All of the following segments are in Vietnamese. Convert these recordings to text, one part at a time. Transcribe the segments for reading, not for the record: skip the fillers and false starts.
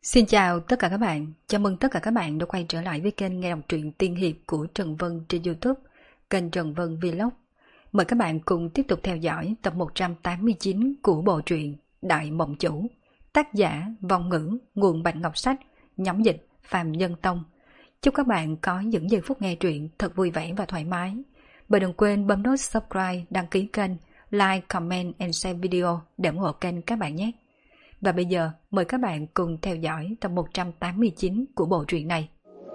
Xin chào tất cả các bạn, chào mừng tất cả các bạn đã quay trở lại với kênh nghe đọc truyện tiên hiệp của Trần Vân trên YouTube, kênh Trần Vân Vlog. Mời các bạn cùng tiếp tục theo dõi tập 189 của bộ truyện Đại Mộng Chủ, tác giả Vong Ngữ, nguồn Bạch Ngọc Sách, nhóm dịch Phạm Nhân Tông. Chúc các bạn có những giây phút nghe truyện thật vui vẻ và thoải mái. Và đừng quên bấm nút subscribe, đăng ký kênh, like, comment and share video để ủng hộ kênh các bạn nhé. Và bây giờ mời các bạn cùng theo dõi tập 189 của bộ truyện này.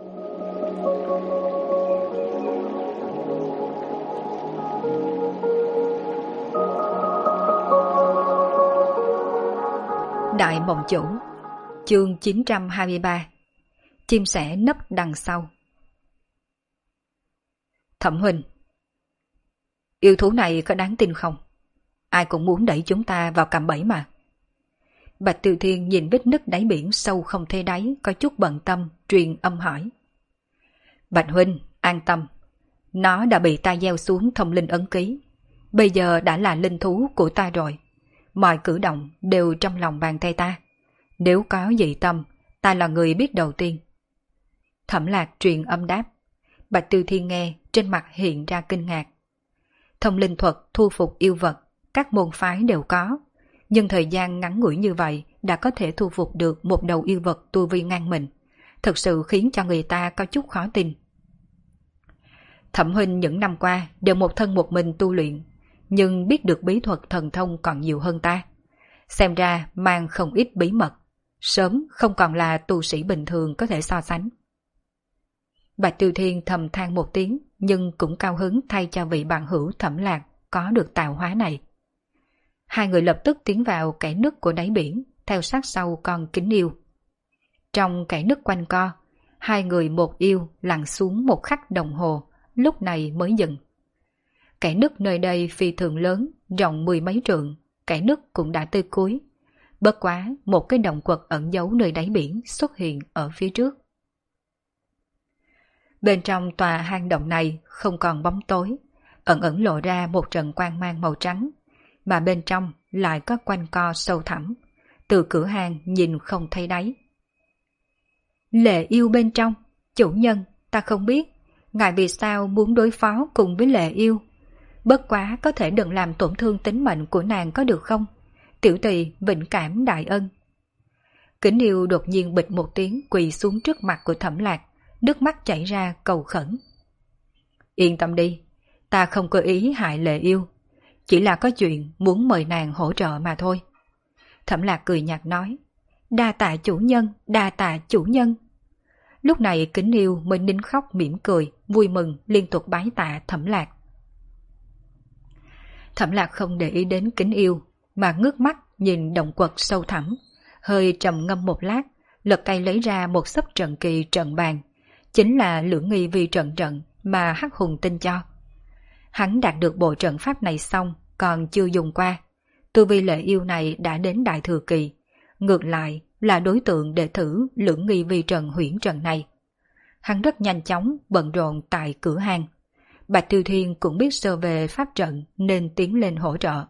Đại Mộng Chủ, chương 923. Chim sẻ nấp đằng sau. Thẩm huynh, yêu thú này có đáng tin không? Ai cũng muốn đẩy chúng ta vào cạm bẫy mà. Bạch Từ Thiên nhìn vết nứt đáy biển sâu không thấy đáy, có chút bận tâm, truyền âm hỏi. Bạch huynh, an tâm. Nó đã bị ta gieo xuống thông linh ấn ký. Bây giờ đã là linh thú của ta rồi. Mọi cử động đều trong lòng bàn tay ta. Nếu có dị tâm, ta là người biết đầu tiên. Thẩm Lạc truyền âm đáp. Bạch Từ Thiên nghe, trên mặt hiện ra kinh ngạc. Thông linh thuật thu phục yêu vật, các môn phái đều có. Nhưng thời gian ngắn ngủi như vậy đã có thể thu phục được một đầu yêu vật tu vi ngang mình. Thực sự khiến cho người ta có chút khó tin. Thẩm huynh những năm qua đều một thân một mình tu luyện, nhưng biết được bí thuật thần thông còn nhiều hơn ta. Xem ra mang không ít bí mật, sớm không còn là tu sĩ bình thường có thể so sánh. Bạch Từ Thiên thầm than một tiếng, nhưng cũng cao hứng thay cho vị bạn hữu Thẩm Lạc có được tạo hóa này. Hai người lập tức tiến vào kẽ nứt của đáy biển, theo sát sau con kính yêu. Trong kẽ nứt quanh co, hai người một yêu lặn xuống một khắc đồng hồ, lúc này mới dừng. Kẽ nứt nơi đây phi thường lớn, rộng mười mấy trượng, kẽ nứt cũng đã tới cuối. Bất quá, một cái động quật ẩn giấu nơi đáy biển xuất hiện ở phía trước. Bên trong tòa hang động này không còn bóng tối, ẩn ẩn lộ ra một trận quang mang màu trắng, mà bên trong lại có quanh co sâu thẳm, từ cửa hang nhìn không thấy đáy. Lệ yêu bên trong, chủ nhân, ta không biết, ngài vì sao muốn đối phó cùng với lệ yêu. Bất quá có thể đừng làm tổn thương tính mệnh của nàng có được không? Tiểu tỳ vĩnh cảm đại ân. Kính yêu đột nhiên bịch một tiếng quỳ xuống trước mặt của Thẩm Lạc, nước mắt chảy ra cầu khẩn. Yên tâm đi, ta không có ý hại lệ yêu. Chỉ là có chuyện muốn mời nàng hỗ trợ mà thôi. Thẩm Lạc cười nhạt nói. Đa tạ chủ nhân, đa tạ chủ nhân. Lúc này Kính yêu mới nín khóc mỉm cười, vui mừng liên tục bái tạ Thẩm Lạc. Thẩm Lạc không để ý đến Kính yêu, mà ngước mắt nhìn động quật sâu thẳm, hơi trầm ngâm một lát, lật tay lấy ra một xấp trận kỳ trận bàn, chính là Lưỡng Nghi Vi trận mà Hắc Hùng tinh cho. Hắn đạt được bộ trận pháp này xong, còn chưa dùng qua. Tu vi lệ yêu này đã đến đại thừa kỳ, ngược lại là đối tượng để thử Lưỡng Nghi Vi trận huyễn trận này. Hắn rất nhanh chóng bận rộn tại cửa hang. Bạch Từ Thiên cũng biết sơ về pháp trận nên tiến lên hỗ trợ.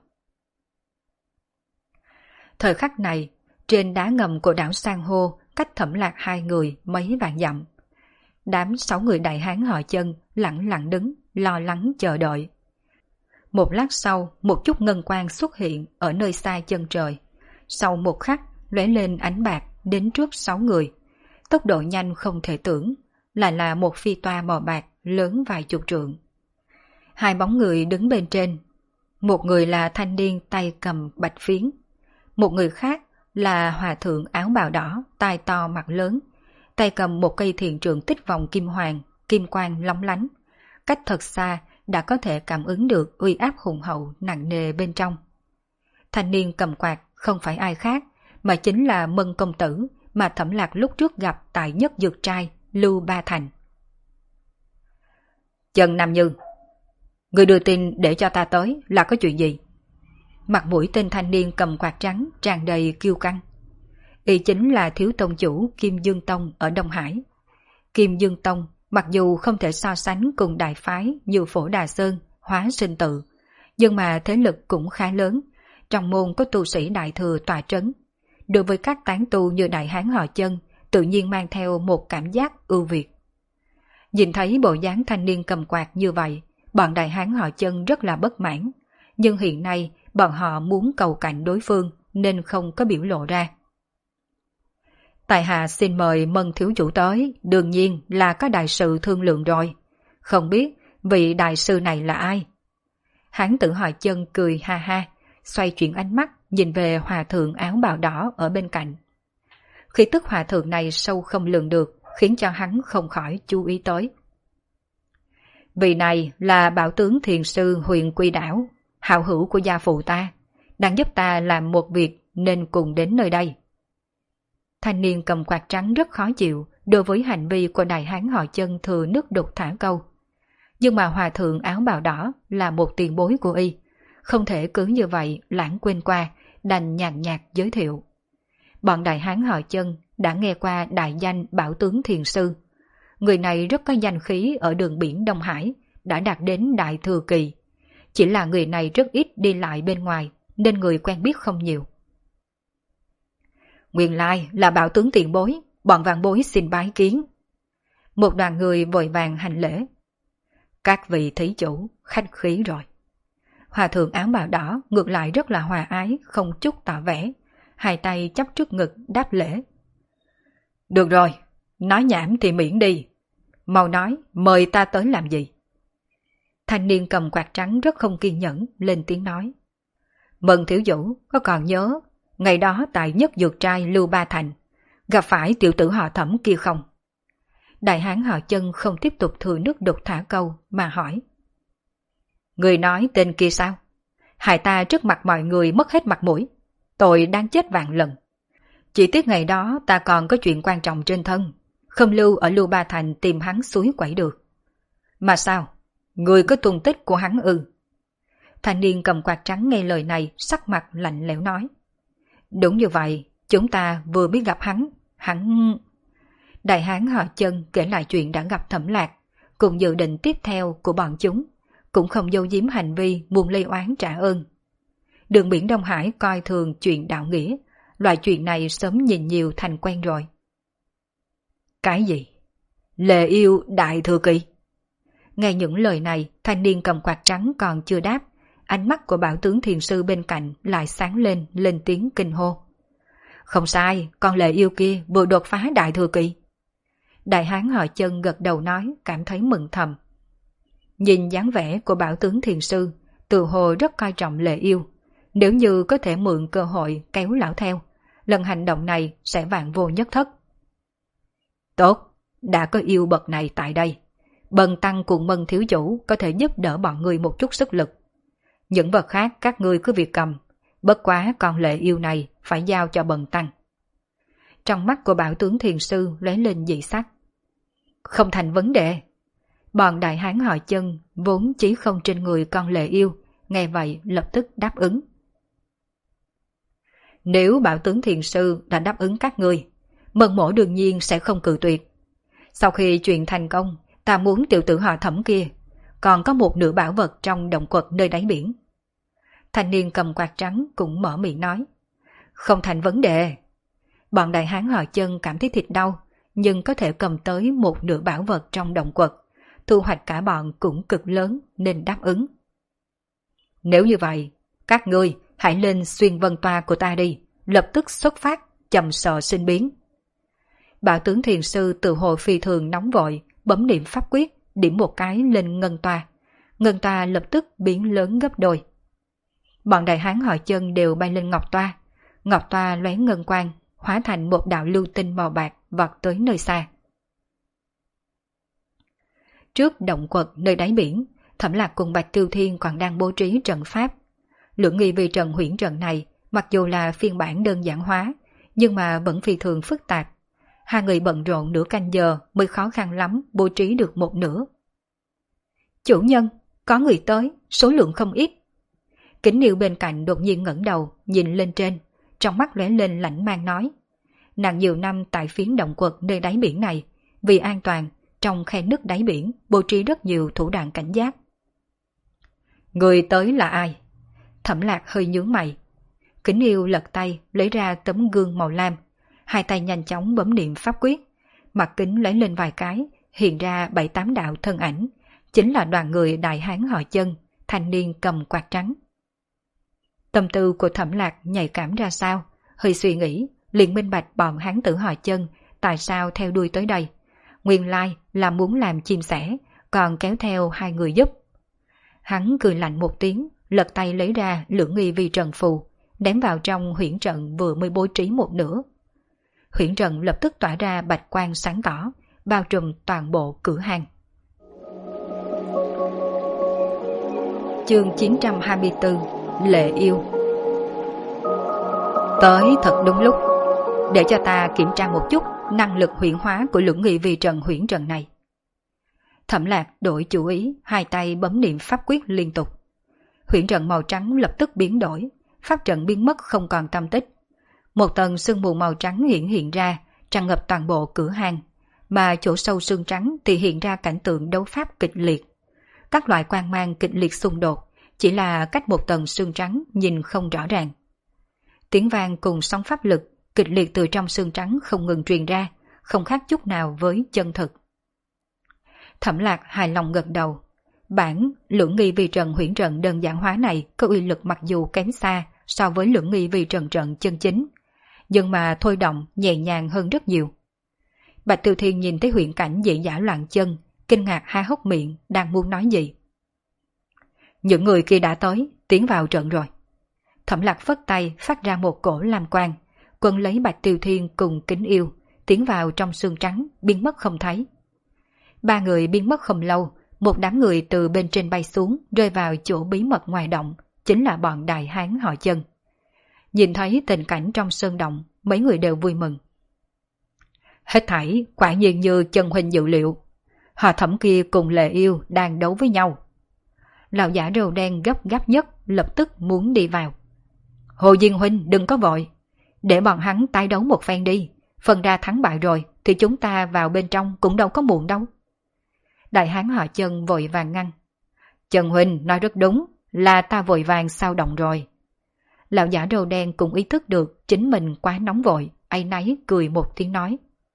Thời khắc này, trên đá ngầm của đảo San hô cách Thẩm Lạc hai người mấy vạn dặm. Đám 6 người đại hán họ Chân lặng lặng đứng, lo lắng chờ đợi. Một lát sau, một chút ngân quang xuất hiện ở nơi xa chân trời. Sau một khắc, lóe lên ánh bạc đến trước 6 người. Tốc độ nhanh không thể tưởng, lại là một phi toa màu bạc lớn vài chục trượng. Hai bóng người đứng bên trên. Một người là thanh niên tay cầm bạch phiến. Một người khác là hòa thượng áo bào đỏ, tai to mặt lớn, tay cầm một cây thiền trượng tích vòng kim hoàng, kim quang lóng lánh. Cách thật xa đã có thể cảm ứng được uy áp hùng hậu nặng nề bên trong. Thanh niên cầm quạt không phải ai khác, mà chính là Mân công tử mà Thẩm Lạc lúc trước gặp tại Nhất Dược Trai, Lưu Ba Thành. Trần Nam Như, người đưa tin để cho ta tới là có chuyện gì? Mặt mũi tên thanh niên cầm quạt trắng tràn đầy kiêu căng. Y chính là thiếu tông chủ Kim Dương Tông ở Đông Hải. Kim Dương Tông mặc dù không thể so sánh cùng đại phái như Phổ Đà Sơn, Hóa Sinh Tự, nhưng mà thế lực cũng khá lớn, trong môn có tu sĩ đại thừa tọa trấn. đối với các tán tu như đại hán họ Chân, tự nhiên mang theo một cảm giác ưu việt. Nhìn thấy bộ dáng thanh niên cầm quạt như vậy, bọn đại hán họ Chân rất là bất mãn, nhưng hiện nay bọn họ muốn cầu cạnh đối phương nên không có biểu lộ ra. Tại hạ xin mời Mân thiếu chủ tới, đương nhiên là có đại sự thương lượng rồi. Không biết vị đại sư này là ai? Hán tử họ Chân cười ha ha, xoay chuyển ánh mắt nhìn về hòa thượng áo bào đỏ ở bên cạnh. Khí tức hòa thượng này sâu không lường được, khiến cho hắn không khỏi chú ý tới. Vị này là bảo tướng thiền sư Huyền Quy Đảo, hảo hữu của gia phụ ta, đang giúp ta làm một việc nên cùng đến nơi đây. Thanh niên cầm quạt trắng rất khó chịu đối với hành vi của đại hán họ Chân thừa nước đục thả câu. Nhưng mà hòa thượng áo bào đỏ là một tiền bối của y, không thể cứ như vậy lãng quên qua, đành nhàn nhạt giới thiệu. Bọn đại hán họ Chân đã nghe qua đại danh bảo tướng thiền sư. Người này rất có danh khí ở đường biển Đông Hải, đã đạt đến đại thừa kỳ. Chỉ là người này rất ít đi lại bên ngoài, nên người quen biết không nhiều. Nguyên lai là bảo tướng tiền bối, bọn vạn bối xin bái kiến. Một đoàn người vội vàng hành lễ. Các vị thí chủ, khách khí rồi. Hòa thượng áo bào đỏ ngược lại rất là hòa ái, không chút tỏ vẻ, hai tay chắp trước ngực đáp lễ. Được rồi, nói nhảm thì miễn đi. Mau nói, mời ta tới làm gì? Thanh niên cầm quạt trắng rất không kiên nhẫn, lên tiếng nói. Mân thiếu chủ, có còn nhớ, ngày đó tại Nhất Dược Trai Lưu Ba Thành, gặp phải tiểu tử họ Thẩm kia không? Đại hán họ Chân không tiếp tục thừa nước đục thả câu mà hỏi. Người nói tên kia sao? Hại ta trước mặt mọi người mất hết mặt mũi. Tôi đang chết vạn lần. Chỉ tiếc ngày đó ta còn có chuyện quan trọng trên thân, không lưu ở Lưu Ba Thành tìm hắn suối quẩy được. Mà sao? Người có tung tích của hắn ư? Thanh niên cầm quạt trắng nghe lời này sắc mặt lạnh lẽo nói. Đúng như vậy, chúng ta vừa mới gặp hắn... Đại hán họ Chân kể lại chuyện đã gặp Thẩm Lạc, cùng dự định tiếp theo của bọn chúng, cũng không giấu giếm hành vi muốn lây oán trả ơn. Đường biển Đông Hải coi thường chuyện đạo nghĩa, loại chuyện này sớm nhìn nhiều thành quen rồi. Cái gì? Lệ yêu đại thừa kỳ? Nghe những lời này, thanh niên cầm quạt trắng còn chưa đáp, ánh mắt của bảo tướng thiền sư bên cạnh lại sáng lên tiếng kinh hô. Không sai, con lệ yêu kia vừa đột phá đại thừa kỳ. Đại hán họ Chân gật đầu nói, cảm thấy mừng thầm. Nhìn dáng vẻ của bảo tướng thiền sư, tự hồ rất coi trọng lệ yêu. Nếu như có thể mượn cơ hội kéo lão theo, lần hành động này sẽ vạn vô nhất thất. Tốt, đã có yêu bậc này tại đây. Bần tăng cùng Mân thiếu chủ có thể giúp đỡ bọn người một chút sức lực. Những vật khác các ngươi cứ việc cầm, bất quá con lệ yêu này phải giao cho bần tăng. Trong mắt của bảo tướng thiền sư lóe lên dị sắc. Không thành vấn đề. Bọn đại hán họ Chân vốn chỉ không trên người con lệ yêu, nghe vậy lập tức đáp ứng. Nếu bảo tướng thiền sư đã đáp ứng các ngươi, Mân mỗ đương nhiên sẽ không cự tuyệt. Sau khi chuyện thành công, ta muốn tiểu tử họ Thẩm kia, còn có một nửa bảo vật trong động quật nơi đáy biển. Thanh niên cầm quạt trắng cũng mở miệng nói. Không thành vấn đề. Bọn đại hán họ Chân cảm thấy thịt đau, nhưng có thể cầm tới một nửa bảo vật trong động quật, thu hoạch cả bọn cũng cực lớn nên đáp ứng. Nếu như vậy, các ngươi hãy lên xuyên vân toa của ta đi, lập tức xuất phát, chầm sò sinh biến. Bảo tướng thiền sư tự hồ phi thường nóng vội, bấm niệm pháp quyết, điểm một cái lên ngân toa lập tức biến lớn gấp đôi. Bọn đại hán họ Chân đều bay lên ngọc toa lóe ngân quang, hóa thành một đạo lưu tinh màu bạc vọt tới nơi xa. Trước động quật nơi đáy biển, Thẩm Lạc cùng Bạch Tiêu Thiên còn đang bố trí trận pháp. Lưỡng nghi vì trận huyễn trận này, mặc dù là phiên bản đơn giản hóa, nhưng mà vẫn phi thường phức tạp. Hai người bận rộn nửa canh giờ mới khó khăn lắm bố trí được một nửa. Chủ nhân, có người tới, số lượng không ít. Kính Niêu bên cạnh đột nhiên ngẩng đầu, nhìn lên trên, trong mắt lóe lên lãnh mang nói. Nàng nhiều năm tại phiến động quật nơi đáy biển này, vì an toàn, trong khe nứt đáy biển bố trí rất nhiều thủ đoạn cảnh giác. Người tới là ai? Thẩm Lạc hơi nhướng mày. Kính Yêu lật tay lấy ra tấm gương màu lam, hai tay nhanh chóng bấm niệm pháp quyết, mặt kính lấy lên vài cái, hiện ra 7-8 đạo thân ảnh, chính là đoàn người đại hán họ Chân, thanh niên cầm quạt trắng. Tâm tư của Thẩm Lạc nhạy cảm ra sao, hơi suy nghĩ, liền minh bạch bọn hán tử họ Chân tại sao theo đuôi tới đây. Nguyên lai là muốn làm chim sẻ, còn kéo theo hai người giúp. Hắn cười lạnh một tiếng, lật tay lấy ra Lưỡng Nghi Vi Trần phù, ném vào trong huyễn trận vừa mới bố trí một nửa. Huyễn trận lập tức tỏa ra bạch quang sáng tỏ, bao trùm toàn bộ cửa hàng. Chương 924 Lệ Yêu. Tới thật đúng lúc, để cho ta kiểm tra một chút năng lực huyễn hóa của Lưỡng Nghi Vi Trần huyễn trận này. Thẩm Lạc đổi chủ ý, hai tay bấm niệm pháp quyết liên tục. Huyễn trận màu trắng lập tức biến đổi, pháp trận biến mất không còn tăm tích. Một tầng sương mù màu trắng hiện ra, tràn ngập toàn bộ cửa hàng, mà chỗ sâu sương trắng thì hiện ra cảnh tượng đấu pháp kịch liệt. Các loại quang mang kịch liệt xung đột, chỉ là cách một tầng sương trắng nhìn không rõ ràng. Tiếng vang cùng sóng pháp lực kịch liệt từ trong sương trắng không ngừng truyền ra, không khác chút nào với chân thực. Thẩm Lạc hài lòng gật đầu. Bản Lưỡng Nghi Vi Trần huyễn trận đơn giản hóa này có uy lực mặc dù kém xa so với Lưỡng Nghi Vi Trần trận chân chính, nhưng mà thôi động nhẹ nhàng hơn rất nhiều. Bạch Tiêu Thiên nhìn thấy huyễn cảnh dị dã loạn chân, kinh ngạc há hốc miệng, đang muốn nói gì. Những người kia đã tới, tiến vào trận rồi. Thẩm Lạc phất tay phát ra một cổ lam quang, quân lấy Bạch Tiêu Thiên cùng Kính Yêu, tiến vào trong sương trắng, biến mất không thấy. Ba người biến mất không lâu, một đám người từ bên trên bay xuống, rơi vào chỗ bí mật ngoài động, chính là bọn đại hán họ Chân. Nhìn thấy tình cảnh trong sơn động, mấy người đều vui mừng. Hết thảy quả nhiên như Chân huynh dự liệu, họ Thẩm kia cùng Lệ Yêu đang đấu với nhau. Lão giả râu đen gấp gáp nhất lập tức muốn đi vào. Hồ Diên huynh đừng có vội, để bọn hắn tái đấu một phen đi, phần ra thắng bại rồi thì chúng ta vào bên trong cũng đâu có muộn đâu. Đại hán họ Chân vội vàng ngăn. Trần huynh nói rất đúng, là ta vội vàng sao động rồi. Lão giả râu đen cũng ý thức được chính mình quá nóng vội, áy náy cười một tiếng nói.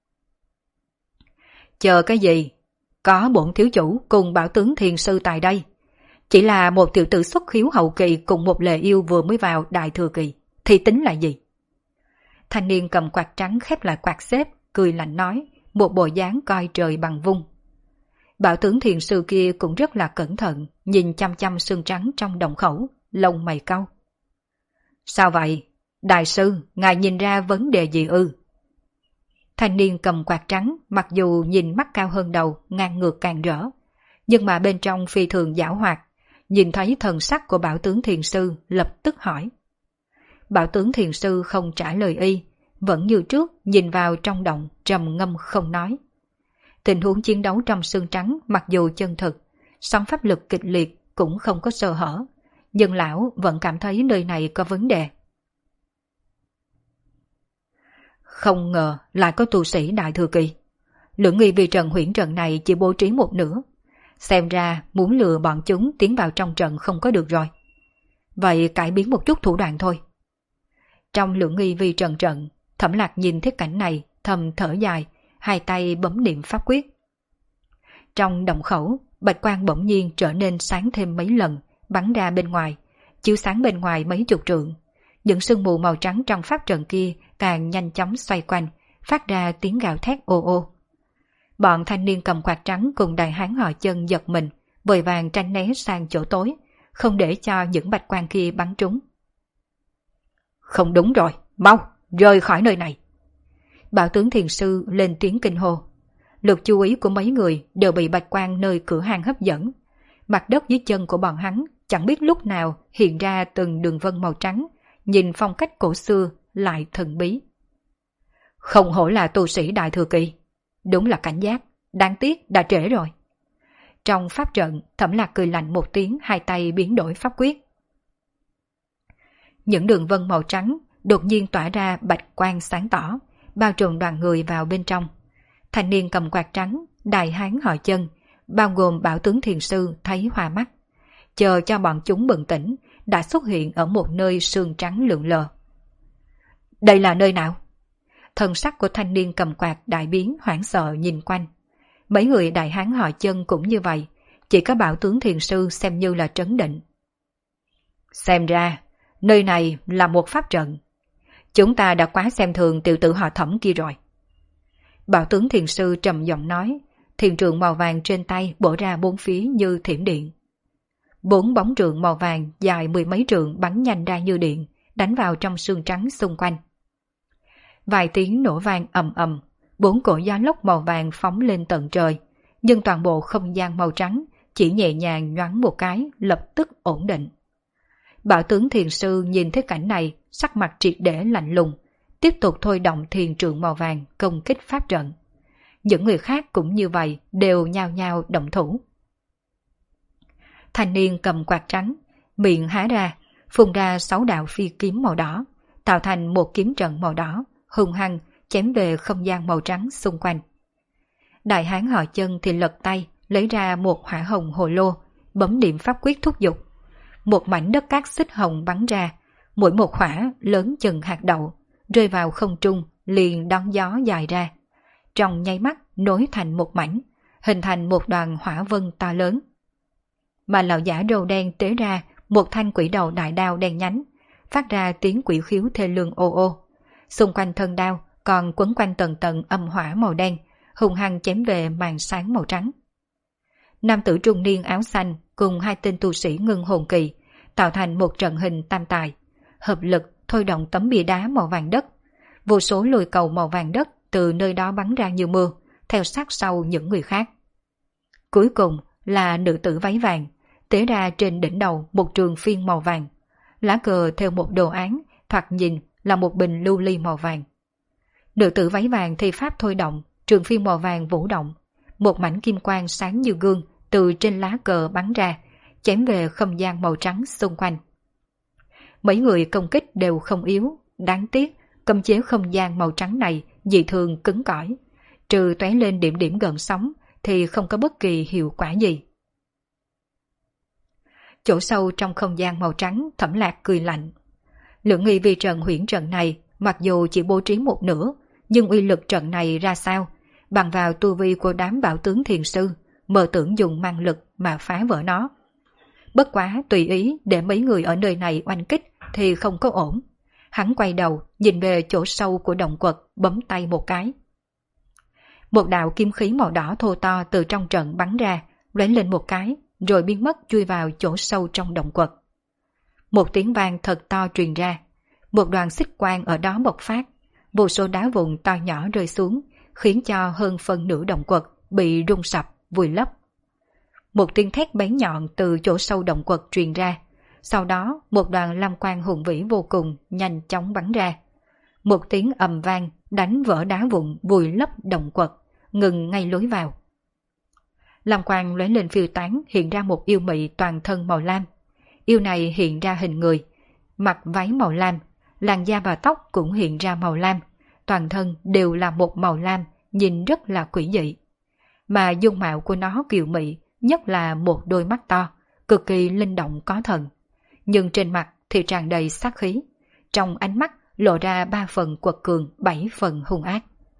Chờ cái gì? Có bổn thiếu chủ cùng Bảo tướng thiền sư tại đây. Chỉ là một tiểu tử xuất khiếu hậu kỳ cùng một Lệ Yêu vừa mới vào đại thừa kỳ, thì tính là gì? Thanh niên cầm quạt trắng khép lại quạt xếp, cười lạnh nói, một bộ dáng coi trời bằng vung. Bảo tướng thiền sư kia cũng rất là cẩn thận, nhìn chăm chăm xương trắng trong động khẩu, lông mày cau. Sao vậy? Đại sư, ngài nhìn ra vấn đề gì ư? Thanh niên cầm quạt trắng, mặc dù nhìn mắt cao hơn đầu, ngang ngược càng rỡ, nhưng mà bên trong phi thường giảo hoạt, nhìn thấy thần sắc của Bảo tướng thiền sư, lập tức hỏi. Bảo tướng thiền sư không trả lời y, vẫn như trước nhìn vào trong động, trầm ngâm không nói. Tình huống chiến đấu trong xương trắng mặc dù chân thực, sóng pháp lực kịch liệt cũng không có sơ hở, nhưng lão vẫn cảm thấy nơi này có vấn đề. Không ngờ lại có tu sĩ đại thừa kỳ. Lưỡng Nghi Vi Trần huyễn trận này chỉ bố trí một nửa, xem ra muốn lừa bọn chúng tiến vào trong trận không có được rồi. Vậy cải biến một chút thủ đoạn thôi. Trong Lưỡng Nghi Vi Trần trận, Thẩm Lạc nhìn thấy cảnh này, thầm thở dài, hai tay bấm niệm pháp quyết. Trong động khẩu, bạch quang bỗng nhiên trở nên sáng thêm mấy lần, bắn ra bên ngoài, chiếu sáng bên ngoài mấy chục trượng. Những sương mù màu trắng trong pháp trận kia càng nhanh chóng xoay quanh, phát ra tiếng gào thét ô ô. Bọn thanh niên cầm quạt trắng cùng đại hán họ Chân giật mình, vội vàng tránh né sang chỗ tối, không để cho những bạch quang kia bắn trúng. Không đúng rồi, mau, rời khỏi nơi này. Bảo tướng thiền sư lên tiếng kinh hô. Lực chú ý của mấy người đều bị bạch quang nơi cửa hàng hấp dẫn. Mặt đất dưới chân của bọn hắn chẳng biết lúc nào hiện ra từng đường vân màu trắng, nhìn phong cách cổ xưa lại thần bí. Không hổ là tu sĩ đại thừa kỳ, đúng là cảnh giác, đáng tiếc đã trễ rồi. Trong pháp trận, Thẩm Lạc cười lạnh một tiếng, hai tay biến đổi pháp quyết. Những đường vân màu trắng đột nhiên tỏa ra bạch quang sáng tỏ, bao trùm đoàn người vào bên trong. Thanh niên cầm quạt trắng, đại hán họ Chân, bao gồm Bảo tướng thiền sư thấy hoa mắt. Chờ cho bọn chúng bừng tỉnh, đã xuất hiện ở một nơi sương trắng lượn lờ. Đây là nơi nào? Thân sắc của thanh niên cầm quạt đại biến hoảng sợ nhìn quanh. Mấy người đại hán họ Chân cũng như vậy, chỉ có Bảo tướng thiền sư xem như là trấn định. Xem ra, nơi này là một pháp trận. Chúng ta đã quá xem thường tiểu tử họ Thẩm kia rồi. Bảo tướng thiền sư trầm giọng nói, thiền trượng màu vàng trên tay bổ ra bốn phía như thiểm điện. 4 bóng trượng màu vàng dài 10 mấy trượng bắn nhanh ra như điện, đánh vào trong sương trắng xung quanh. Vài tiếng nổ vang ầm ầm, 4 cỗ gió lốc màu vàng phóng lên tận trời, nhưng toàn bộ không gian màu trắng chỉ nhẹ nhàng nhoáng một cái lập tức ổn định. Bảo tướng thiền sư nhìn thấy cảnh này, sắc mặt triệt để lạnh lùng, tiếp tục thôi động thiền trượng màu vàng công kích pháp trận. Những người khác cũng như vậy, đều nhao nhao động thủ. Thanh niên cầm quạt trắng, miệng há ra, phun ra 6 đạo phi kiếm màu đỏ, tạo thành một kiếm trận màu đỏ, hung hăng chém về không gian màu trắng xung quanh. Đại hán họ Chân thì lật tay, lấy ra một hỏa hồng hồ lô, bấm điểm pháp quyết thúc giục. Một mảnh đất cát xích hồng bắn ra, mỗi một hỏa lớn chừng hạt đậu, rơi vào không trung liền đón gió dài ra. Trong nháy mắt nối thành một mảnh, hình thành một đoàn hỏa vân to lớn. Mà lão giả râu đen tế ra một thanh quỷ đầu đại đao đen nhánh, phát ra tiếng quỷ khiếu thê lương ô ô. Xung quanh thân đao còn quấn quanh tầng tầng âm hỏa màu đen, hung hăng chém về màn sáng màu trắng. Nam tử trung niên áo xanh cùng 2 tên tu sĩ ngưng hồn kỳ tạo thành một trận hình tam tài, hợp lực thôi động tấm bia đá màu vàng đất. Vô số lôi cầu màu vàng đất từ nơi đó bắn ra như mưa, theo sát sau những người khác. Cuối cùng là nữ tử váy vàng, tế ra trên đỉnh đầu một trường phiên màu vàng. Lá cờ theo một đồ án, thoạt nhìn là một bình lưu ly màu vàng. Nữ tử váy vàng thi pháp thôi động, trường phiên màu vàng vũ động. Một mảnh kim quang sáng như gương từ trên lá cờ bắn ra, chém về không gian màu trắng xung quanh. Mấy người công kích đều không yếu, đáng tiếc cấm chế không gian màu trắng này dị thường cứng cỏi, trừ tóe lên điểm điểm gợn sóng thì không có bất kỳ hiệu quả gì. Chỗ sâu trong không gian màu trắng, Thẩm Lạc cười lạnh. Lượng nghi vi trận huyễn trận này mặc dù chỉ bố trí một nửa, nhưng uy lực trận này ra sao, bằng vào tu vi của đám bảo tướng thiền sư, mơ tưởng dùng mang lực mà phá vỡ nó. Bất quá tùy ý để mấy người ở nơi này oanh kích thì không có ổn. Hắn quay đầu nhìn về chỗ sâu của động quật, bấm tay một cái. Một đạo kim khí màu đỏ thô to từ trong trận bắn ra, lóe lên một cái, rồi biến mất chui vào chỗ sâu trong động quật. Một tiếng vang thật to truyền ra, một đoàn xích quang ở đó bộc phát, vô số đá vụn to nhỏ rơi xuống, khiến cho hơn phân nửa động quật bị rung sập, vùi lấp. Một tiếng thét bén nhọn từ chỗ sâu động quật truyền ra, sau đó một đoàn lam quang hùng vĩ vô cùng nhanh chóng bắn ra. Một tiếng ầm vang đánh vỡ đá vụn vùi lấp động quật, ngừng ngay lối vào. Lam quang lóe lên phiêu tán, hiện ra một yêu mị toàn thân màu lam. Yêu này hiện ra hình người, mặc váy màu lam, làn da và tóc cũng hiện ra màu lam, toàn thân đều là một màu lam, nhìn rất là quỷ dị. Mà dung mạo của nó kiều mị, nhất là một đôi mắt to, cực kỳ linh động có thần. Nhưng trên mặt thì tràn đầy sát khí, trong ánh mắt lộ ra 3 phần quật cường, 7 phần hung ác.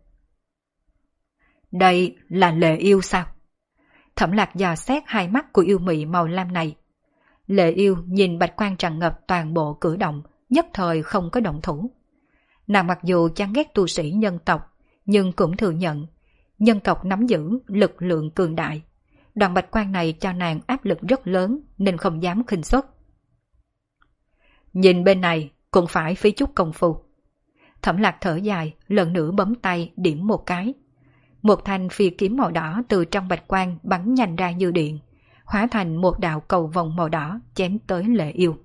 Đây là Lệ Yêu sao? Thẩm Lạc dò xét hai mắt của yêu mị màu lam này. Lệ Yêu nhìn bạch quang tràn ngập toàn bộ cử động, nhất thời không có động thủ. Nàng mặc dù chán ghét tu sĩ nhân tộc, nhưng cũng thừa nhận nhân tộc nắm giữ lực lượng cường đại. Đoàn bạch quang này cho nàng áp lực rất lớn nên không dám khinh suất. Nhìn bên này cũng phải phí chút công phu. Thẩm Lạc thở dài, lần nữa bấm tay điểm một cái. Một thanh phi kiếm màu đỏ từ trong bạch quang bắn nhanh ra như điện, hóa thành một đạo cầu vòng màu đỏ chém tới Lệ Yêu.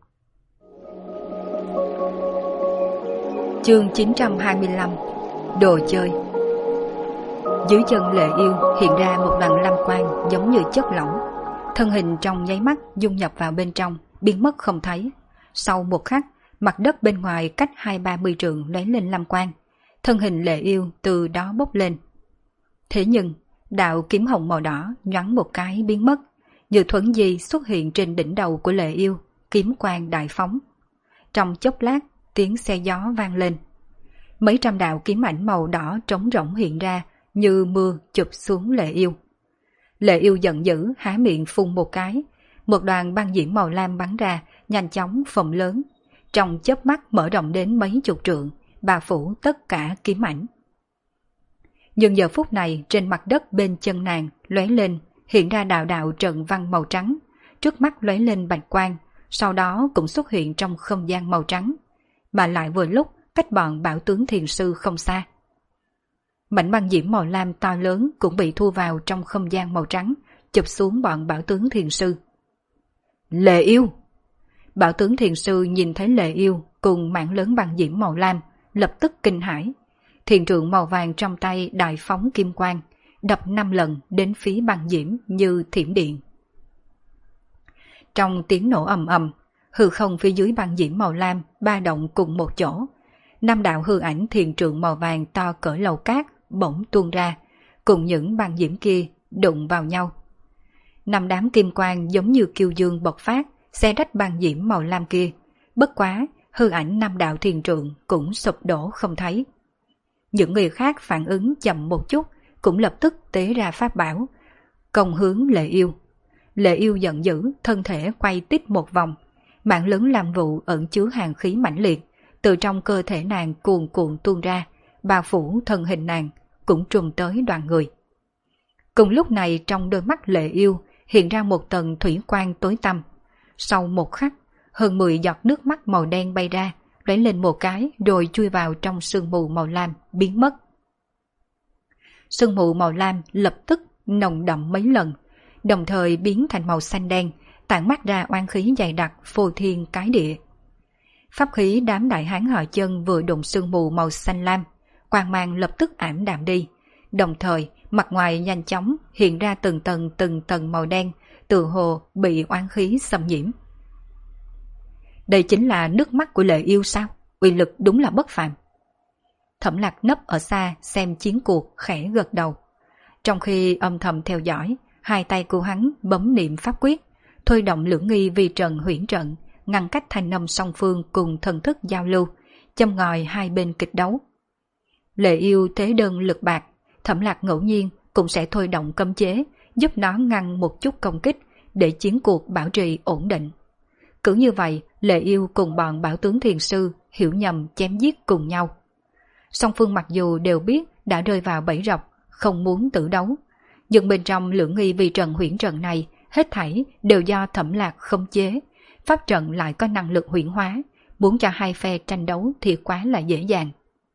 Chương 925 Đồ chơi. Dưới chân Lệ Yêu hiện ra một đoàn lam quang giống như chất lỏng, thân hình trong nháy mắt dung nhập vào bên trong, biến mất không thấy. Sau một khắc, mặt đất bên ngoài cách 20-30 trượng lóe lên lam quang, thân hình Lệ Yêu từ đó bốc lên. Thế nhưng, đạo kiếm hồng màu đỏ nhoáng một cái biến mất, như thuấn di xuất hiện trên đỉnh đầu của Lệ Yêu, kiếm quang đại phóng. Trong chốc lát, tiếng xe gió vang lên. mấy trăm đạo kiếm ảnh màu đỏ trống rỗng hiện ra như mưa chụp xuống Lệ Yêu. Lệ Yêu giận dữ há miệng phun một cái, một đoàn băng diễm màu lam bắn ra, nhanh chóng phồng lớn, trong chớp mắt mở rộng đến mấy chục trượng, bao phủ tất cả kiếm ảnh. Nhưng giờ phút này trên mặt đất bên chân nàng lóe lên, hiện ra đạo đạo trận văn màu trắng, trước mắt lóe lên bạch quang, sau đó cũng xuất hiện trong không gian màu trắng, mà lại vừa lúc cách bọn Bảo Tướng Thiền Sư không xa. Mảnh băng diễm màu lam to lớn cũng bị thu vào trong không gian màu trắng, chụp xuống bọn Bảo Tướng Thiền Sư. Lệ Yêu! Bảo Tướng Thiền Sư nhìn thấy Lệ Yêu cùng mảng lớn băng diễm màu lam, lập tức kinh hãi. Thiền trượng màu vàng trong tay đại phóng kim quang, đập 5 lần đến phía băng diễm như thiểm điện. Trong tiếng nổ ầm ầm, hư không phía dưới băng diễm màu lam ba động cùng một chỗ. 5 đạo hư ảnh thiền trượng màu vàng to cỡ lầu cát bỗng tuôn ra, cùng những băng diễm kia đụng vào nhau. 5 đám kim quang giống như kiêu dương bộc phát, xé rách băng diễm màu lam kia. Bất quá, hư ảnh 5 đạo thiền trượng cũng sụp đổ không thấy. Những người khác phản ứng chậm một chút, cũng lập tức tế ra pháp bảo, công hướng Lệ Yêu. Lệ Yêu giận dữ, thân thể quay tít một vòng, mạng lớn làm vụ ẩn chứa hàn khí mãnh liệt, từ trong cơ thể nàng cuồn cuộn tuôn ra, bao phủ thân hình nàng, cũng trùm tới đoàn người. Cùng lúc này trong đôi mắt Lệ Yêu hiện ra một tầng thủy quang tối tăm. Sau một khắc, hơn 10 giọt nước mắt màu đen bay ra, lóe lên một cái rồi chui vào trong sương mù màu lam, biến mất. Sương mù màu lam lập tức nồng đậm mấy lần, đồng thời biến thành màu xanh đen, tản mát ra oán khí dày đặc phô thiên cái địa. Pháp khí đám đại hán họ Chân vừa đụng sương mù màu xanh lam, quang mang lập tức ảm đạm đi, đồng thời mặt ngoài nhanh chóng hiện ra từng tầng màu đen, tự hồ bị oán khí xâm nhiễm. Đây chính là nước mắt của Lệ Yêu sao? Uy lực đúng là bất phàm. Thẩm Lạc nấp ở xa xem chiến cuộc khẽ gật đầu. Trong khi âm thầm theo dõi, hai tay của hắn bấm niệm pháp quyết, thôi động lưỡng nghi vi trận huyễn trận, ngăn cách thanh âm song phương cùng thần thức giao lưu, châm ngòi hai bên kịch đấu. Lệ Yêu thế đơn lực bạc, Thẩm Lạc ngẫu nhiên cũng sẽ thôi động cấm chế, giúp nó ngăn một chút công kích để chiến cuộc bảo trì ổn định. Cứ như vậy, Lệ Yêu cùng bọn Bảo Tướng Thiền Sư hiểu nhầm chém giết cùng nhau. Song phương mặc dù đều biết đã rơi vào bẫy rọc, không muốn tử đấu, nhưng bên trong lưỡng nghi vi trận huyễn trận này hết thảy đều do Thẩm Lạc khống chế, pháp trận lại có năng lực huyễn hóa, muốn cho hai phe tranh đấu thì quá là dễ dàng.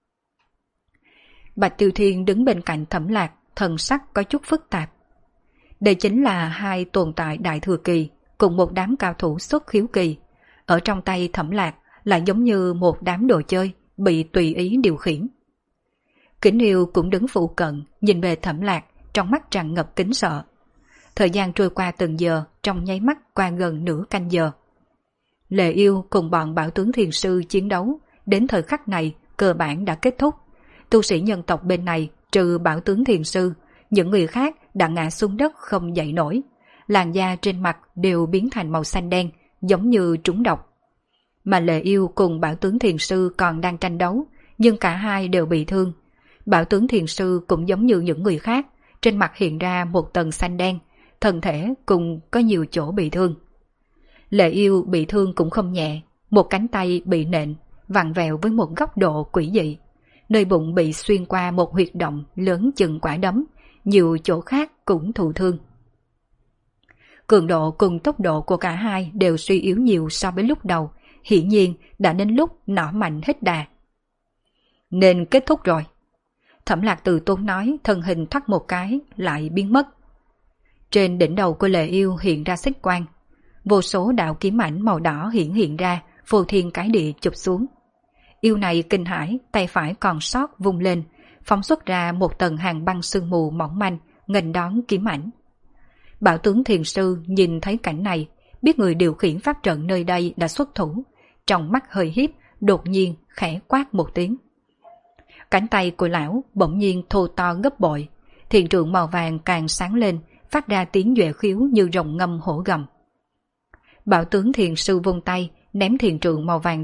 Bạch Tiêu Thiên đứng bên cạnh Thẩm Lạc, thần sắc có chút phức tạp. Đây chính là hai tồn tại đại thừa kỳ cùng một đám cao thủ xuất khiếu kỳ, ở trong tay Thẩm Lạc lại giống như một đám đồ chơi bị tùy ý điều khiển. Kính Yêu cũng đứng phụ cận nhìn về Thẩm Lạc, trong mắt tràn ngập kính sợ. Thời gian trôi qua từng giờ, trong nháy mắt qua gần nửa canh giờ. Lệ Yêu cùng bọn Bảo Tướng Thiền Sư chiến đấu đến thời khắc này cơ bản đã kết thúc. Tu sĩ nhân tộc bên này trừ Bảo Tướng Thiền Sư, những người khác đã ngã xuống đất không dậy nổi, làn da trên mặt đều biến thành màu xanh đen, giống như trúng độc. Mà Lệ Yêu cùng Bảo Tướng Thiền Sư còn đang tranh đấu, nhưng cả hai đều bị thương. Bảo Tướng Thiền Sư cũng giống như những người khác, trên mặt hiện ra một tầng xanh đen, thân thể cũng có nhiều chỗ bị thương. Lệ Yêu bị thương cũng không nhẹ, một cánh tay bị nện, vặn vẹo với một góc độ quỷ dị. Nơi bụng bị xuyên qua một huyệt động lớn chừng quả đấm, nhiều chỗ khác cũng thụ thương. Cường độ cùng tốc độ của cả hai đều suy yếu nhiều so với lúc đầu, hiển nhiên đã đến lúc nỏ mạnh hết đà. Nên kết thúc rồi. Thẩm Lạc Từ Tôn nói, thân hình thoát một cái lại biến mất. Trên đỉnh đầu của Lệ Yêu hiện ra xích quang, vô số đạo kiếm ảnh màu đỏ hiện ra, phô thiên cái địa chụp xuống. Yêu này kinh hãi, tay phải còn sót vung lên, phóng xuất ra một tầng hàng băng sương mù mỏng manh, nghênh đón kiếm ảnh. Bảo Tướng Thiền Sư nhìn thấy cảnh này, biết người điều khiển pháp trận nơi đây đã xuất thủ, trong mắt hơi hiếp, đột nhiên khẽ quát một tiếng. Cánh tay của lão bỗng nhiên thô to gấp bội, thiền trượng màu vàng càng sáng lên, phát ra tiếng duệ khiếu như rồng ngâm hổ gầm. Bảo Tướng Thiền Sư vung tay, ném thiền trượng màu vàng ra,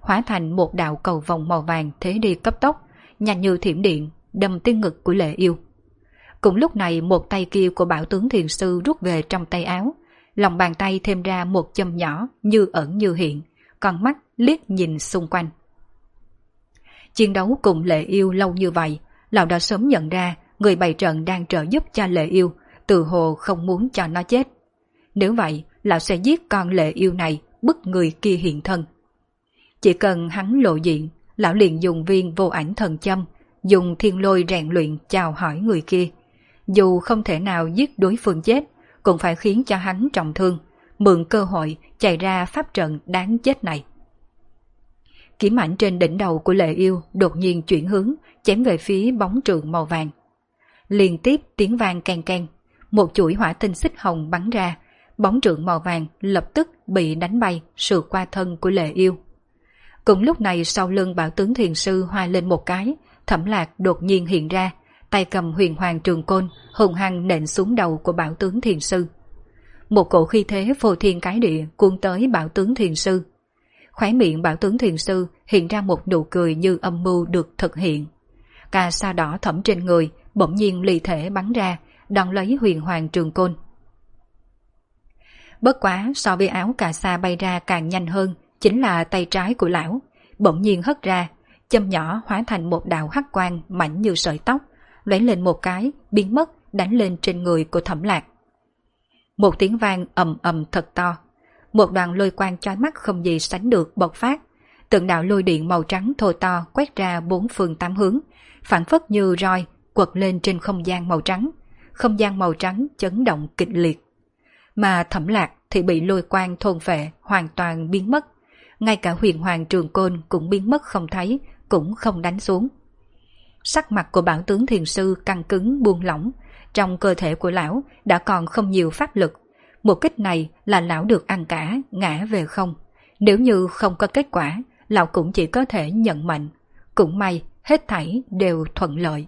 hóa thành một đạo cầu vòng màu vàng thế đi cấp tốc, nhanh như thiểm điện, đâm tới ngực của Lệ Yêu. Cùng lúc này một tay kia của Bảo Tướng Thiền Sư rút về trong tay áo, lòng bàn tay thêm ra một châm nhỏ như ẩn như hiện, con mắt liếc nhìn xung quanh. Chiến đấu cùng Lệ Yêu lâu như vậy, lão đã sớm nhận ra người bày trận đang trợ giúp cho Lệ Yêu, từ hồ không muốn cho nó chết. Nếu vậy, lão sẽ giết con Lệ Yêu này, bức người kia hiện thân. Chỉ cần hắn lộ diện, lão liền dùng viên vô ảnh thần châm, dùng thiên lôi rèn luyện chào hỏi người kia. Dù không thể nào giết đối phương chết, cũng phải khiến cho hắn trọng thương, mượn cơ hội chạy ra pháp trận đáng chết này. Kiếm ảnh trên đỉnh đầu của Lệ Yêu đột nhiên chuyển hướng, chém về phía bóng trượng màu vàng. Liên tiếp tiếng vang keng keng, một chuỗi hỏa tinh xích hồng bắn ra, bóng trượng màu vàng lập tức bị đánh bay sượt qua thân của Lệ Yêu. Cùng lúc này sau lưng Bảo Tướng Thiền Sư hoa lên một cái, Thẩm Lạc đột nhiên hiện ra, tay cầm huyền hoàng trường côn hùng hăng nện xuống đầu của Bảo Tướng Thiền Sư. Một cổ khí thế phô thiên cái địa cuốn tới Bảo Tướng Thiền Sư. Khóe miệng Bảo Tướng Thiền Sư hiện ra một nụ cười như âm mưu được thực hiện. Cà sa đỏ thẫm trên người bỗng nhiên ly thể bắn ra, đón lấy huyền hoàng trường côn. Bất quá so với áo cà sa bay ra càng nhanh hơn chính là tay trái của lão, bỗng nhiên hất ra, châm nhỏ hóa thành một đạo hắc quang mảnh như sợi tóc, lóe lên một cái, biến mất, đánh lên trên người của Thẩm Lạc. Một tiếng vang ầm ầm thật to, một đoàn lôi quang chói mắt không gì sánh được bộc phát, từng đạo lôi điện màu trắng thô to quét ra bốn phương tám hướng, phản phất như roi quật lên trên không gian màu trắng chấn động kịch liệt. Mà Thẩm Lạc thì bị lôi quang thôn phệ hoàn toàn biến mất, ngay cả huyền hoàng trường côn cũng biến mất không thấy, cũng không đánh xuống. Sắc mặt của Bảo Tướng Thiền Sư căng cứng buông lỏng, trong cơ thể của lão đã còn không nhiều pháp lực. Một kích này là lão được ăn cả, ngã về không. Nếu như không có kết quả, lão cũng chỉ có thể nhận mệnh. Cũng may, hết thảy đều thuận lợi.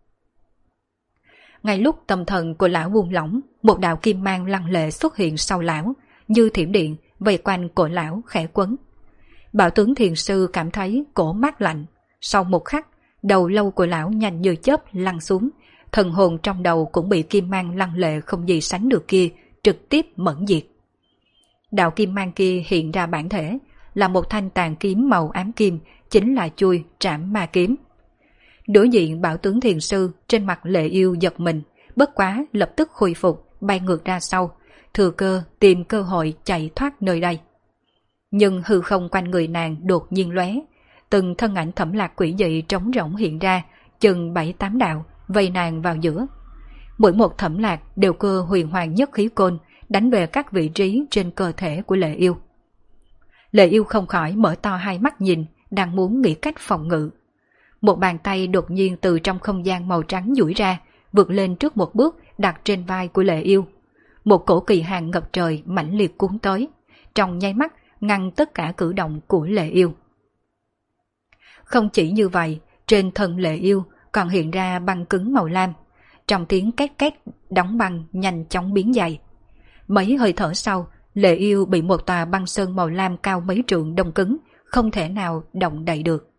Ngay lúc tâm thần của lão buông lỏng, một đạo kim mang lăng lệ xuất hiện sau lão, như thiểm điện vây quanh cổ lão khẽ quấn. Bảo Tướng Thiền Sư cảm thấy cổ mát lạnh. Sau một khắc, đầu lâu của lão nhanh như chớp lăn xuống, thần hồn trong đầu cũng bị kim mang lăng lệ không gì sánh được kia trực tiếp mẫn diệt. Đạo kim mang kia hiện ra bản thể là một thanh tàn kiếm màu ám kim, chính là chuôi Trảm Ma Kiếm. Đối diện Bảo Tướng Thiền Sư, trên mặt Lệ Yêu giật mình, bất quá lập tức khôi phục, bay ngược ra sau, thừa cơ tìm cơ hội chạy thoát nơi đây. Nhưng hư không quanh người nàng đột nhiên lóe, từng thân ảnh Thẩm Lạc quỷ dị trống rỗng hiện ra, chừng 7-8 đạo, vây nàng vào giữa. Mỗi một Thẩm Lạc đều cơ huyền hoàng nhất khí côn, đánh về các vị trí trên cơ thể của Lệ Yêu. Lệ Yêu không khỏi mở to hai mắt nhìn, đang muốn nghĩ cách phòng ngự. Một bàn tay đột nhiên từ trong không gian màu trắng duỗi ra, vượt lên trước một bước đặt trên vai của Lệ Yêu. Một cổ kỳ hàng ngập trời mãnh liệt cuốn tới, trong nháy mắt ngăn tất cả cử động của Lệ Yêu. Không chỉ như vậy, trên thân Lệ Yêu còn hiện ra băng cứng màu lam, trong tiếng két két đóng băng nhanh chóng biến dày. Mấy hơi thở sau, Lệ Yêu bị một tòa băng sơn màu lam cao mấy trượng đông cứng, không thể nào động đậy được.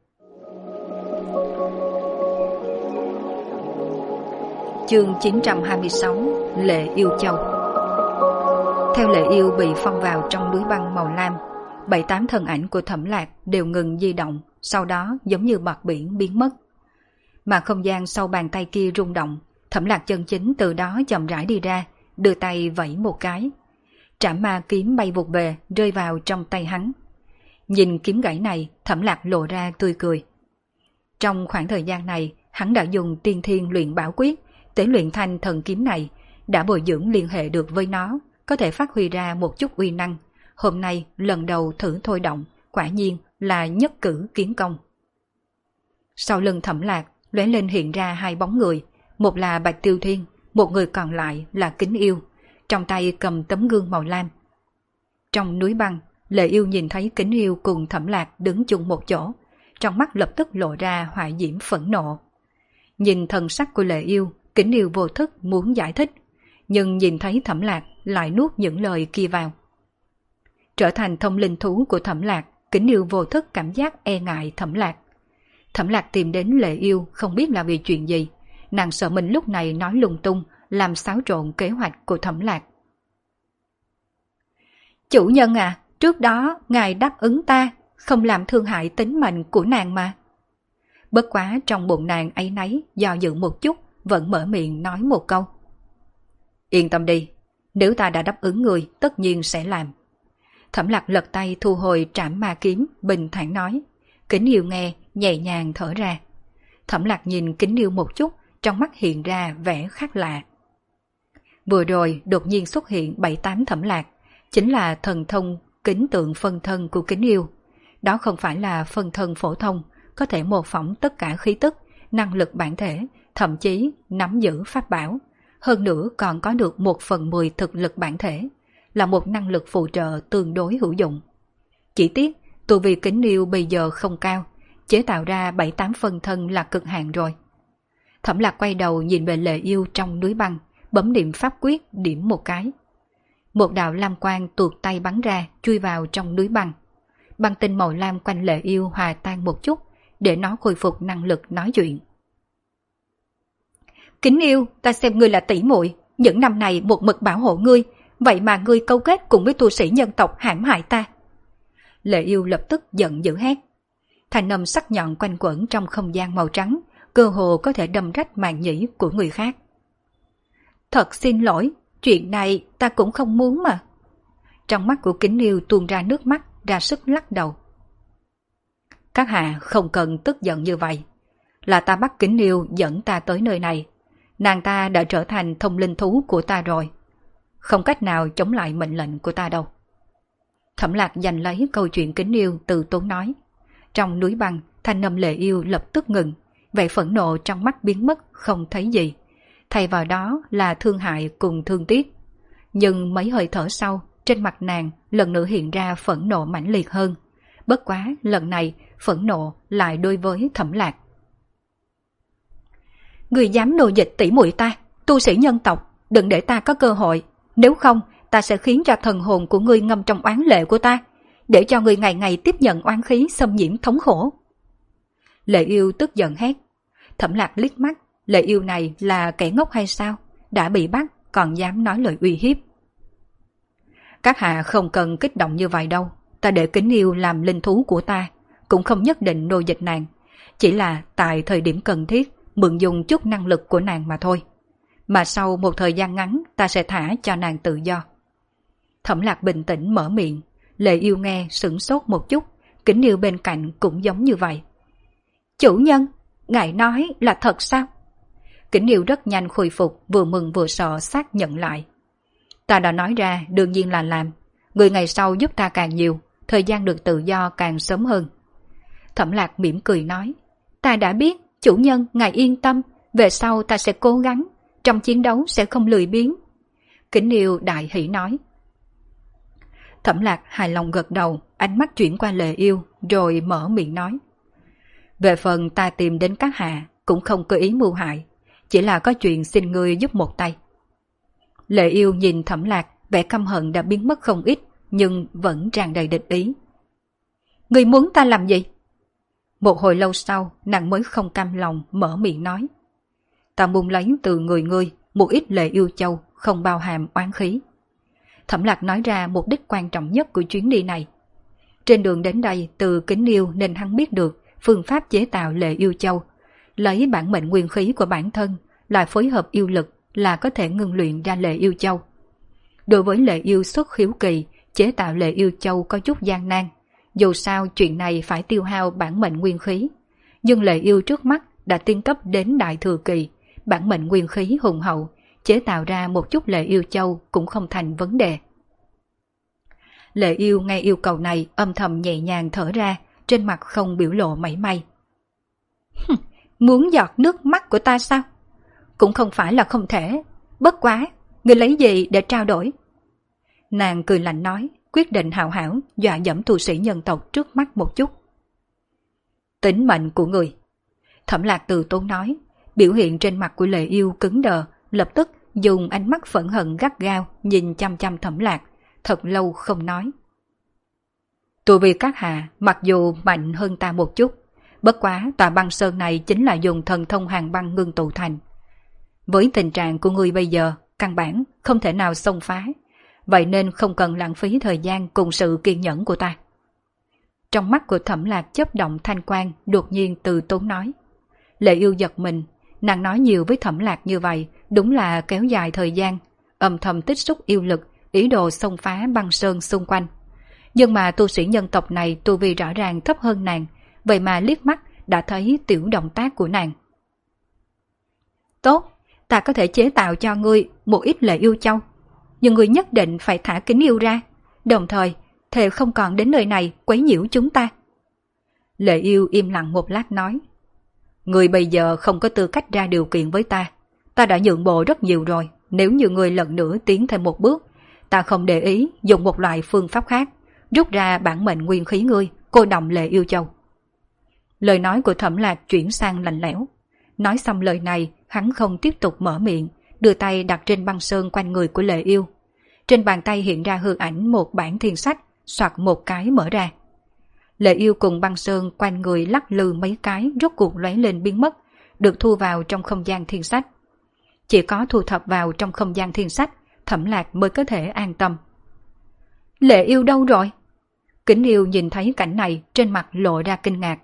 Chương 926 Lệ Yêu Châu. Theo Lệ Yêu bị phong vào trong núi băng màu lam, 7-8 thân ảnh của Thẩm Lạc đều ngừng di động, sau đó giống như mặt biển biến mất. Mà không gian sau bàn tay kia rung động, Thẩm Lạc chân chính từ đó chậm rãi đi ra, đưa tay vẫy một cái. Trảm Ma Kiếm bay vụt về, rơi vào trong tay hắn. Nhìn kiếm gãy này, Thẩm Lạc lộ ra tươi cười. Trong khoảng thời gian này, hắn đã dùng tiên thiên luyện bảo quyết, tế luyện thanh thần kiếm này, đã bồi dưỡng liên hệ được với nó, có thể phát huy ra một chút uy năng. Hôm nay lần đầu thử thôi động, quả nhiên là nhất cử kiến công. Sau lưng Thẩm Lạc, lóe lên hiện ra hai bóng người, một là Bạch Tiêu Thiên, một người còn lại là Kính Yêu, trong tay cầm tấm gương màu lam. Trong núi băng, Lệ Yêu nhìn thấy Kính Yêu cùng Thẩm Lạc đứng chung một chỗ, trong mắt lập tức lộ ra hỏa diễm phẫn nộ. Nhìn thần sắc của Lệ Yêu, Kính Yêu vô thức muốn giải thích, nhưng nhìn thấy Thẩm Lạc lại nuốt những lời kia vào. Trở thành thông linh thú của Thẩm Lạc, Kính Yêu vô thức cảm giác e ngại Thẩm Lạc. Thẩm Lạc tìm đến Lệ Yêu không biết là vì chuyện gì. Nàng sợ mình lúc này nói lung tung, làm xáo trộn kế hoạch của Thẩm Lạc. Chủ nhân à, trước đó ngài đáp ứng ta, không làm thương hại tính mệnh của nàng mà. Bất quá trong bụng nàng áy náy, do dự một chút, vẫn mở miệng nói một câu. Yên tâm đi, nếu ta đã đáp ứng người, tất nhiên sẽ làm. Thẩm Lạc lật tay thu hồi trảm ma kiếm, bình thản nói. Kính Yêu nghe, nhẹ nhàng thở ra. Thẩm Lạc nhìn Kính Yêu một chút, trong mắt hiện ra vẻ khác lạ. Vừa rồi đột nhiên xuất hiện 7-8 Thẩm Lạc, chính là thần thông kính tượng phân thân của Kính Yêu. Đó không phải là phân thân phổ thông, có thể mô phỏng tất cả khí tức, năng lực bản thể, thậm chí nắm giữ pháp bảo. Hơn nữa còn có được 1/10 thực lực bản thể, là một năng lực phụ trợ tương đối hữu dụng. Chỉ tiếc, tu vi Kính Yêu bây giờ không cao, chế tạo ra 7-8 phân thân là cực hạn rồi. Thẩm Lạc quay đầu nhìn về Lệ Yêu trong núi băng, bấm niệm pháp quyết điểm một cái. Một đạo lam quang tuột tay bắn ra, chui vào trong núi băng. Băng tinh màu lam quanh Lệ Yêu hòa tan một chút, để nó khôi phục năng lực nói chuyện. Kính Yêu, ta xem ngươi là tỷ muội, những năm này một mực bảo hộ ngươi, vậy mà ngươi câu kết cùng với tu sĩ nhân tộc hãm hại ta. Lệ Yêu lập tức giận dữ hét. Thanh âm sắc nhọn quanh quẩn trong không gian màu trắng, cơ hồ có thể đâm rách màng nhĩ của người khác. Thật xin lỗi, chuyện này ta cũng không muốn mà. Trong mắt của Kính Yêu tuôn ra nước mắt, ra sức lắc đầu. Các hạ không cần tức giận như vậy. Là ta bắt Kính Yêu dẫn ta tới nơi này. Nàng ta đã trở thành thông linh thú của ta rồi. Không cách nào chống lại mệnh lệnh của ta đâu. Thẩm Lạc giành lấy câu chuyện Kính Yêu từ tốn nói. Trong núi băng, thanh âm Lệ Yêu lập tức ngừng. Vẻ phẫn nộ trong mắt biến mất không thấy gì. Thay vào đó là thương hại cùng thương tiếc. Nhưng mấy hơi thở sau, trên mặt nàng lần nữa hiện ra phẫn nộ mãnh liệt hơn. Bất quá lần này phẫn nộ lại đối với Thẩm Lạc. Người dám nô dịch tỷ muội ta, tu sĩ nhân tộc, đừng để ta có cơ hội. Nếu không, ta sẽ khiến cho thần hồn của ngươi ngâm trong oán lệ của ta, để cho ngươi ngày ngày tiếp nhận oán khí xâm nhiễm thống khổ. Lệ Yêu tức giận hét. Thẩm Lạc liếc mắt, Lệ Yêu này là kẻ ngốc hay sao? Đã bị bắt còn dám nói lời uy hiếp. Các hạ không cần kích động như vậy đâu. Ta để Kính Yêu làm linh thú của ta, cũng không nhất định nô dịch nàng. Chỉ là tại thời điểm cần thiết, mượn dùng chút năng lực của nàng mà thôi. Mà sau một thời gian ngắn ta sẽ thả cho nàng tự do. Thẩm Lạc bình tĩnh mở miệng. Lệ Yêu nghe sửng sốt một chút. Kính Yêu bên cạnh cũng giống như vậy. Chủ nhân, ngài nói là thật sao? Kính Yêu rất nhanh khôi phục, vừa mừng vừa sợ xác nhận lại. Ta đã nói ra đương nhiên là làm. Người ngày sau giúp ta càng nhiều, thời gian được tự do càng sớm hơn. Thẩm Lạc mỉm cười nói. Ta đã biết, chủ nhân ngài yên tâm, về sau ta sẽ cố gắng, trong chiến đấu sẽ không lười biếng. Kính Yêu đại hỉ nói. Thẩm Lạc hài lòng gật đầu, ánh mắt chuyển qua Lệ Yêu, rồi mở miệng nói. Về phần ta tìm đến các hạ, cũng không có ý mưu hại, chỉ là có chuyện xin ngươi giúp một tay. Lệ Yêu nhìn Thẩm Lạc, vẻ căm hận đã biến mất không ít, nhưng vẫn tràn đầy địch ý. Ngươi muốn ta làm gì? Một hồi lâu sau, nàng mới không cam lòng mở miệng nói. Ta muốn lấy từ người ngươi một ít Lệ Yêu châu, không bao hàm oán khí. Thẩm Lạc nói ra mục đích quan trọng nhất của chuyến đi này. Trên đường đến đây từ Kính Yêu nên hắn biết được phương pháp chế tạo Lệ Yêu châu. Lấy bản mệnh nguyên khí của bản thân, lại phối hợp yêu lực là có thể ngưng luyện ra Lệ Yêu châu. Đối với Lệ Yêu xuất khiếu kỳ, chế tạo Lệ Yêu châu có chút gian nan. Dù sao chuyện này phải tiêu hao bản mệnh nguyên khí. Nhưng Lệ Yêu trước mắt đã tiến cấp đến đại thừa kỳ, bản mệnh nguyên khí hùng hậu, chế tạo ra một chút Lệ Yêu châu cũng không thành vấn đề. Lệ Yêu nghe yêu cầu này âm thầm nhẹ nhàng thở ra, trên mặt không biểu lộ mảy may. Muốn giọt nước mắt của ta sao? Cũng không phải là không thể, bất quá, ngươi lấy gì để trao đổi? Nàng cười lạnh nói, quyết định hào hảo dọa dẫm tu sĩ nhân tộc trước mắt một chút. Tính mệnh của người. Thẩm Lạc từ tốn nói, biểu hiện trên mặt của Lệ Yêu cứng đờ, lập tức dùng ánh mắt phẫn hận gắt gao nhìn chăm chăm Thẩm Lạc, thật lâu không nói. Tu vi các hạ mặc dù mạnh hơn ta một chút, bất quá tòa băng sơn này chính là dùng thần thông hàng băng ngưng tụ thành. Với tình trạng của ngươi bây giờ, căn bản không thể nào xông phá, vậy nên không cần lãng phí thời gian cùng sự kiên nhẫn của ta. Trong mắt của Thẩm Lạc chớp động thanh quang, đột nhiên từ tốn nói. Lệ Yêu giật mình, nàng nói nhiều với Thẩm Lạc như vậy, đúng là kéo dài thời gian, âm thầm tích xúc yêu lực, ý đồ xông phá băng sơn xung quanh. Nhưng mà tu sĩ nhân tộc này tu vi rõ ràng thấp hơn nàng, vậy mà liếc mắt đã thấy tiểu động tác của nàng. Tốt, ta có thể chế tạo cho ngươi một ít Lệ Yêu châu, nhưng ngươi nhất định phải thả Kính Yêu ra, đồng thời thề không còn đến nơi này quấy nhiễu chúng ta. Lệ Yêu im lặng một lát nói. Ngươi bây giờ không có tư cách ra điều kiện với ta, ta đã nhượng bộ rất nhiều rồi, nếu như ngươi lần nữa tiến thêm một bước, ta không để ý dùng một loại phương pháp khác, rút ra bản mệnh nguyên khí ngươi, cô động Lệ Yêu châu. Lời nói của Thẩm Lạc chuyển sang lạnh lẽo. Nói xong lời này, hắn không tiếp tục mở miệng, đưa tay đặt trên băng sơn quanh người của Lệ Yêu. Trên bàn tay hiện ra hư ảnh một bản thiên sách, soạt một cái mở ra. Lệ Yêu cùng băng sơn quanh người lắc lư mấy cái, rốt cuộc lóe lên biến mất, được thu vào trong không gian thiên sách. Chỉ có thu thập vào trong không gian thiên sách, Thẩm Lạc mới có thể an tâm. Lệ Yêu đâu rồi? Kính Yêu nhìn thấy cảnh này, trên mặt lộ ra kinh ngạc.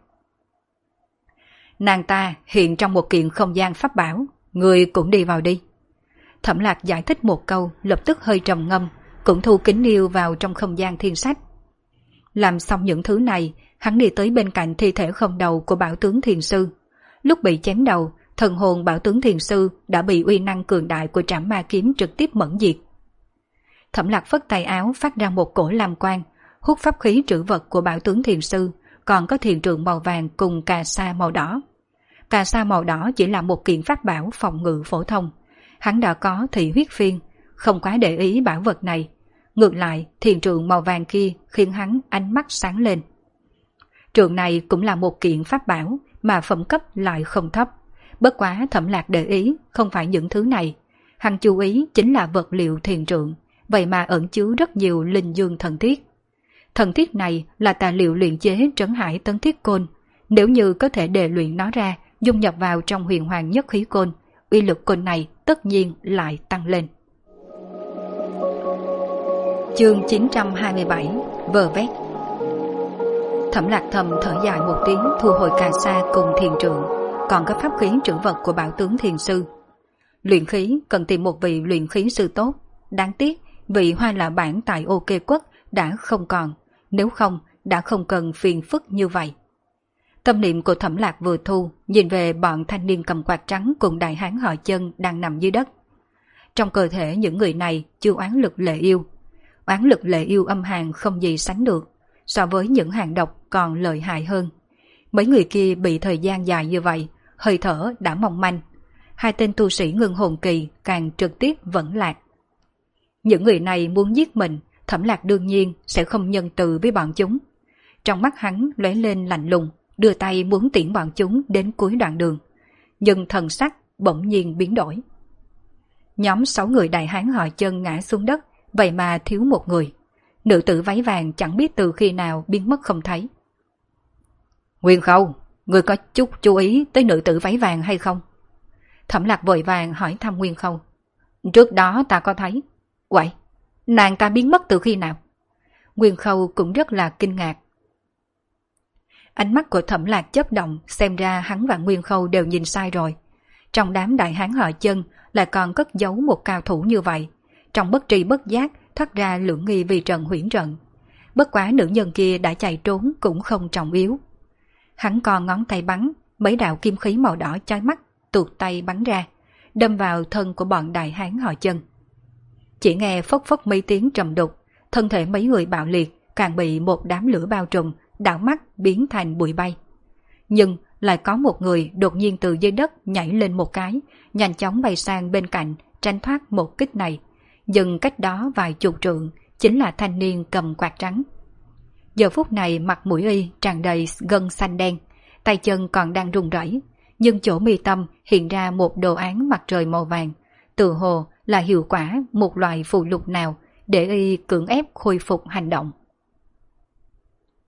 Nàng ta hiện trong một kiện không gian pháp bảo, người cũng đi vào đi. Thẩm Lạc giải thích một câu, lập tức hơi trầm ngâm, cũng thu Kính Yêu vào trong không gian thiên sách. Làm xong những thứ này, hắn đi tới bên cạnh thi thể không đầu của Bảo Tướng Thiền Sư. Lúc bị chém đầu, thần hồn Bảo Tướng Thiền Sư đã bị uy năng cường đại của trảm ma kiếm trực tiếp mẫn diệt. Thẩm Lạc phất tay áo phát ra một cổ lam quang, hút pháp khí trữ vật của Bảo Tướng Thiền Sư, còn có thiền trượng màu vàng cùng cà sa màu đỏ. Cà sa màu đỏ chỉ là một kiện pháp bảo phòng ngự phổ thông. Hắn đã có thị huyết phiên, không quá để ý bảo vật này. Ngược lại, thiền trượng màu vàng kia khiến hắn ánh mắt sáng lên. Trượng này cũng là một kiện pháp bảo mà phẩm cấp lại không thấp. Bất quá Thẩm Lạc để ý không phải những thứ này. Hắn chú ý chính là vật liệu thiền trượng, vậy mà ẩn chứa rất nhiều linh dương thần thiết. Thần thiết này là tài liệu luyện chế trấn hải tấn thiết côn. Nếu như có thể đề luyện nó ra, dung nhập vào trong huyền hoàng nhất khí côn, uy lực côn này tất nhiên lại tăng lên. Chương 927 Vờ vét. Thẩm Lạc thầm thở dài một tiếng, thu hồi cà sa cùng thiền trượng, còn có pháp khí trữ vật của Bảo Tướng Thiền Sư. Luyện khí cần tìm một vị luyện khí sư tốt, đáng tiếc vị Hoa Lạ Bản tại OK Quốc đã không còn, nếu không đã không cần phiền phức như vậy. Tâm niệm của Thẩm Lạc vừa thu, nhìn về bọn thanh niên cầm quạt trắng cùng đại hán họ Chân đang nằm dưới đất. Trong cơ thể những người này chưa oán lực Lệ Yêu. Oán lực Lệ Yêu âm hàn không gì sánh được, so với những hàng độc còn lợi hại hơn. Mấy người kia bị thời gian dài như vậy, hơi thở đã mong manh. Hai tên tu sĩ ngưng hồn kỳ càng trực tiếp vẫn lạc. Những người này muốn giết mình, Thẩm Lạc đương nhiên sẽ không nhân từ với bọn chúng. Trong mắt hắn lóe lên lạnh lùng, đưa tay muốn tiễn bọn chúng đến cuối đoạn đường. Nhưng thần sắc bỗng nhiên biến đổi. Nhóm 6 người đại hán họ Chân ngã xuống đất, vậy mà thiếu một người. Nữ tử váy vàng chẳng biết từ khi nào biến mất không thấy. Nguyên Khâu, người có chút chú ý tới nữ tử váy vàng hay không? Thẩm Lạc vội vàng hỏi thăm Nguyên Khâu. Trước đó ta có thấy. Vậy, nàng ta biến mất từ khi nào? Nguyên Khâu cũng rất là kinh ngạc. Ánh mắt của Thẩm Lạc chớp động, xem ra hắn và Nguyên Khâu đều nhìn sai rồi. Trong đám đại hán họ Chân lại còn cất giấu một cao thủ như vậy. Trong bất tri bất giác thoát ra lưỡng nghi vì trận huyễn trận. Bất quá nữ nhân kia đã chạy trốn cũng không trọng yếu. Hắn còn ngón tay bắn, mấy đạo kim khí màu đỏ chói mắt tuột tay bắn ra, đâm vào thân của bọn đại hán họ Chân. Chỉ nghe phốc phốc mấy tiếng trầm đục, thân thể mấy người bạo liệt càng bị một đám lửa bao trùm, đảo mắt biến thành bụi bay. Nhưng lại có một người đột nhiên từ dưới đất nhảy lên một cái, nhanh chóng bay sang bên cạnh, tránh thoát một kích này. Dừng cách đó vài chục trượng, chính là thanh niên cầm quạt trắng. Giờ phút này mặt mũi y tràn đầy gân xanh đen, tay chân còn đang run rẩy, nhưng chỗ mi tâm hiện ra một đồ án mặt trời màu vàng, tự hồ là hiệu quả một loại phù lục nào để y cưỡng ép khôi phục hành động.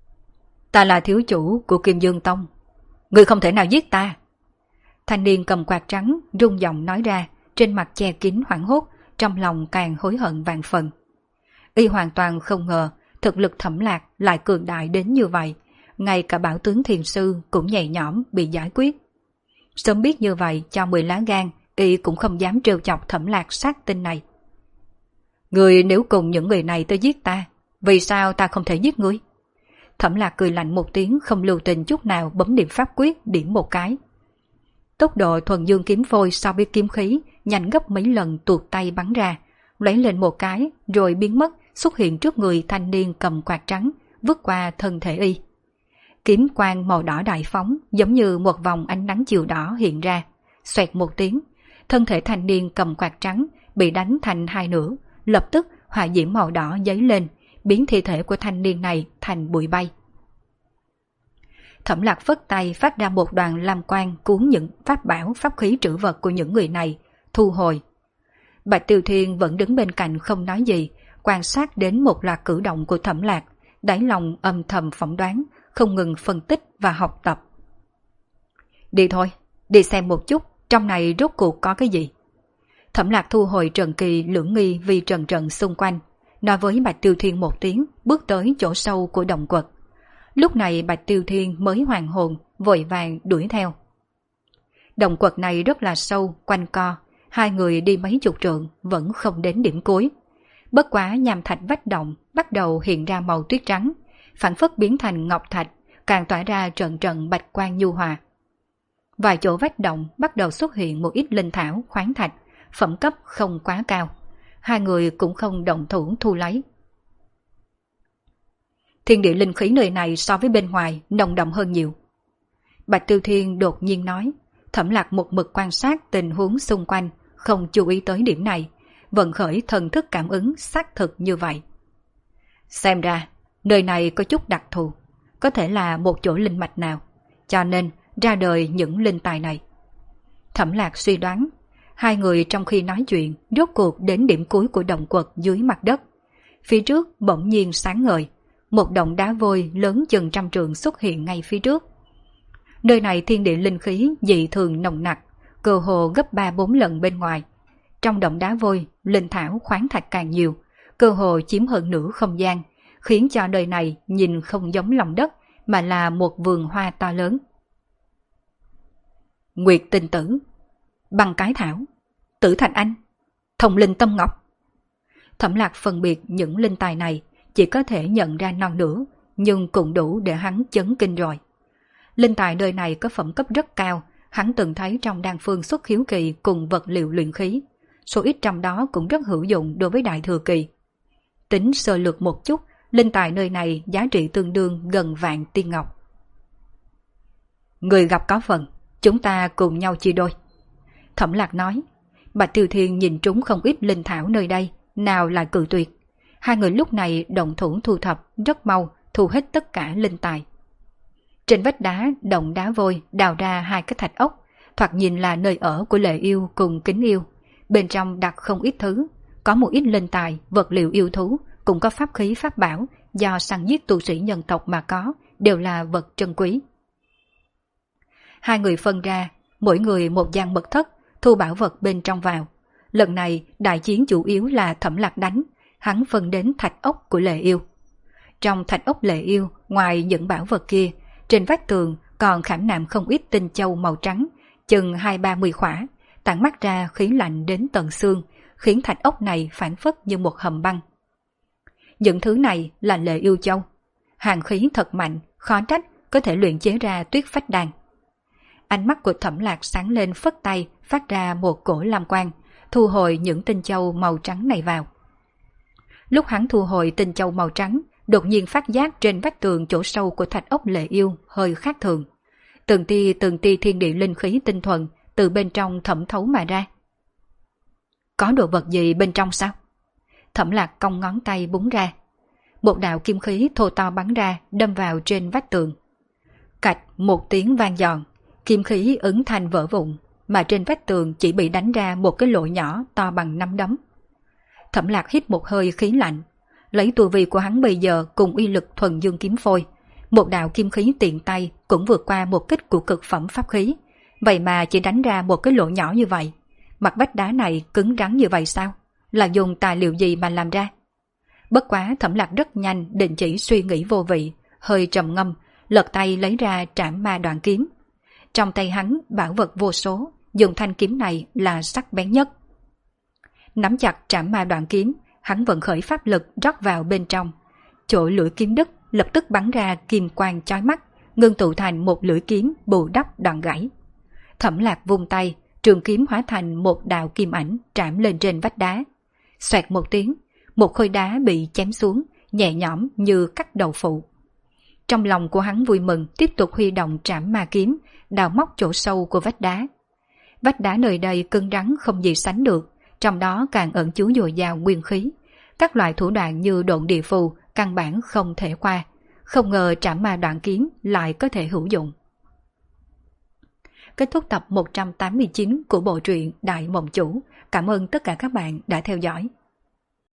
Ta là thiếu chủ của Kim Dương Tông. Ngươi không thể nào giết ta. Thanh niên cầm quạt trắng rung giọng nói ra, trên mặt che kín hoảng hốt, trong lòng càng hối hận vạn phần. Y hoàn toàn không ngờ thực lực Thẩm Lạc lại cường đại đến như vậy, ngay cả bảo tướng thiền sư cũng nhẹ nhõm bị giải quyết. Sớm biết như vậy, cho 10 lá gan, Y cũng không dám trêu chọc Thẩm Lạc sát tinh này. Ngươi nếu cùng những người này tới giết ta, vì sao ta không thể giết ngươi? Thẩm Lạc cười lạnh một tiếng, không lưu tình chút nào, bấm niệm pháp quyết điểm một cái. Tốc độ thuần dương kiếm phôi so với kiếm khí nhanh gấp mấy lần, tuột tay bắn ra, lấy lên một cái rồi biến mất, xuất hiện trước người thanh niên cầm quạt trắng, vứt qua thân thể Y. Kiếm quang màu đỏ đại phóng, giống như một vòng ánh nắng chiều đỏ hiện ra, xoẹt một tiếng, thân thể thanh niên cầm quạt trắng bị đánh thành hai nửa, lập tức hỏa diễm màu đỏ dấy lên, biến thi thể của thanh niên này thành bụi bay. Thẩm Lạc phất tay phát ra một đoàn lam quang cuốn những pháp bảo pháp khí trữ vật của những người này, thu hồi. Bạch Tiêu Thiên vẫn đứng bên cạnh không nói gì, quan sát đến một loạt cử động của Thẩm Lạc, đáy lòng âm thầm phỏng đoán, không ngừng phân tích và học tập. Đi thôi, đi xem một chút, trong này rốt cuộc có cái gì. Thẩm Lạc thu hồi Trần Kỳ lưỡng nghi vì trần trần xung quanh, nói với Bạch Tiêu Thiên một tiếng, bước tới chỗ sâu của động quật. Lúc này Bạch Tiêu Thiên mới hoàn hồn, vội vàng đuổi theo. Động quật này rất là sâu, quanh co, hai người đi mấy chục trượng vẫn không đến điểm cuối. Bất quá nham thạch vách động bắt đầu hiện ra màu tuyết trắng, phản phất biến thành ngọc thạch, càng tỏa ra trận trận bạch quang nhu hòa. Vài chỗ vách động bắt đầu xuất hiện một ít linh thảo, khoáng thạch, phẩm cấp không quá cao. Hai người cũng không động thủ thu lấy. Thiên địa linh khí nơi này so với bên ngoài nồng đậm hơn nhiều. Bạch Tiêu Thiên đột nhiên nói. Thẩm Lạc một mực quan sát tình huống xung quanh, không chú ý tới điểm này, vận khởi thần thức cảm ứng xác thực như vậy. Xem ra, nơi này có chút đặc thù, có thể là một chỗ linh mạch nào, cho nên ra đời những linh tài này. Thẩm Lạc suy đoán, hai người trong khi nói chuyện rốt cuộc đến điểm cuối của động quật dưới mặt đất. Phía trước bỗng nhiên sáng ngời, một động đá vôi lớn chừng 100 trượng xuất hiện ngay phía trước. Nơi này thiên địa linh khí dị thường nồng nặc, cơ hồ gấp 3-4 lần bên ngoài. Trong động đá vôi, linh thảo khoáng thạch càng nhiều, cơ hồ chiếm hơn nửa không gian, khiến cho nơi này nhìn không giống lòng đất mà là một vườn hoa to lớn. Nguyệt Tinh Tử, Băng Cái Thảo, Tử Thạch Anh, Thông Linh Tâm Ngọc. Thẩm Lạc phân biệt những linh tài này, chỉ có thể nhận ra non nửa, nhưng cũng đủ để hắn chấn kinh rồi. Linh tài nơi này có phẩm cấp rất cao, hắn từng thấy trong đan phương xuất khiếu kỳ cùng vật liệu luyện khí. Số ít trong đó cũng rất hữu dụng đối với đại thừa kỳ. Tính sơ lược một chút, linh tài nơi này giá trị tương đương gần vạn tiên ngọc. Người gặp có phần, chúng ta cùng nhau chia đôi. Thẩm Lạc nói. Bạch Tiêu Thiên nhìn trúng không ít linh thảo nơi đây, nào là cự tuyệt. Hai người lúc này động thủ thu thập rất mau, thu hết tất cả linh tài. Trên vách đá, động đá vôi đào ra hai cái thạch ốc, thoạt nhìn là nơi ở của Lệ Yêu cùng Kính Yêu. Bên trong đặt không ít thứ, có một ít linh tài, vật liệu yêu thú, cũng có pháp khí pháp bảo do săn giết tu sĩ nhân tộc mà có, đều là vật trân quý. Hai người phân ra, mỗi người một gian mật thất, thu bảo vật bên trong vào. Lần này đại chiến chủ yếu là Thẩm Lạc đánh, hắn phân đến thạch ốc của Lệ Yêu. Trong thạch ốc Lệ Yêu, ngoài những bảo vật kia, trên vách tường còn khảm nạm không ít tinh châu màu trắng, chừng 20-30 khỏa, tản mắt ra khí lạnh đến tận xương, khiến thạch ốc này phản phất như một hầm băng. Những thứ này là Lệ Yêu châu. Hàn khí thật mạnh, khó trách có thể luyện chế ra tuyết phách đan. Ánh mắt của Thẩm Lạc sáng lên, phất tay phát ra một cổ lam quang, thu hồi những tinh châu màu trắng này vào. Lúc hắn thu hồi tinh châu màu trắng, đột nhiên phát giác trên vách tường chỗ sâu của thạch ốc Lệ Yêu hơi khác thường. Từng tia thiên địa linh khí tinh thuần từ bên trong thẩm thấu mà ra. Có đồ vật gì bên trong sao? Thẩm Lạc cong ngón tay búng ra. Một đạo kim khí thô to bắn ra, đâm vào trên vách tường. Cạch một tiếng vang giòn, kim khí ứng thành vỡ vụn, mà trên vách tường chỉ bị đánh ra một cái lỗ nhỏ to bằng nắm đấm. Thẩm Lạc hít một hơi khí lạnh. Lấy tu vi của hắn bây giờ cùng uy lực thuần dương kiếm phôi, Một đạo kim khí tiện tay cũng vượt qua một kích của cực phẩm pháp khí, vậy mà chỉ đánh ra một cái lỗ nhỏ như vậy. Mặt vách đá này cứng rắn như vậy sao? Là dùng tài liệu gì mà làm ra? Bất quá Thẩm Lạc rất nhanh định chỉ suy nghĩ vô vị, hơi trầm ngâm, lật tay lấy ra trảm ma đoạn kiếm. Trong tay hắn bảo vật vô số, dùng thanh kiếm này là sắc bén nhất. Nắm chặt trảm ma đoạn kiếm, hắn vận khởi pháp lực rót vào bên trong. Chỗ lưỡi kiếm đứt lập tức bắn ra kim quang chói mắt, ngưng tụ thành một lưỡi kiếm bù đắp đoạn gãy. Thẩm Lạc vung tay, trường kiếm hóa thành một đạo kim ảnh trảm lên trên vách đá. Xoẹt một tiếng, một khối đá bị chém xuống, nhẹ nhõm như cắt đầu phụ. Trong lòng của hắn vui mừng, tiếp tục huy động trảm ma kiếm, đào móc chỗ sâu của vách đá. Vách đá nơi đây cứng rắn không gì sánh được, trong đó càng ẩn chứa dồi dào nguyên khí. Các loại thủ đoạn như độn địa phù căn bản không thể qua, không ngờ trảm ma đoạn kiếm lại có thể hữu dụng. Kết thúc tập 189 của bộ truyện Đại Mộng Chủ. Cảm ơn tất cả các bạn đã theo dõi.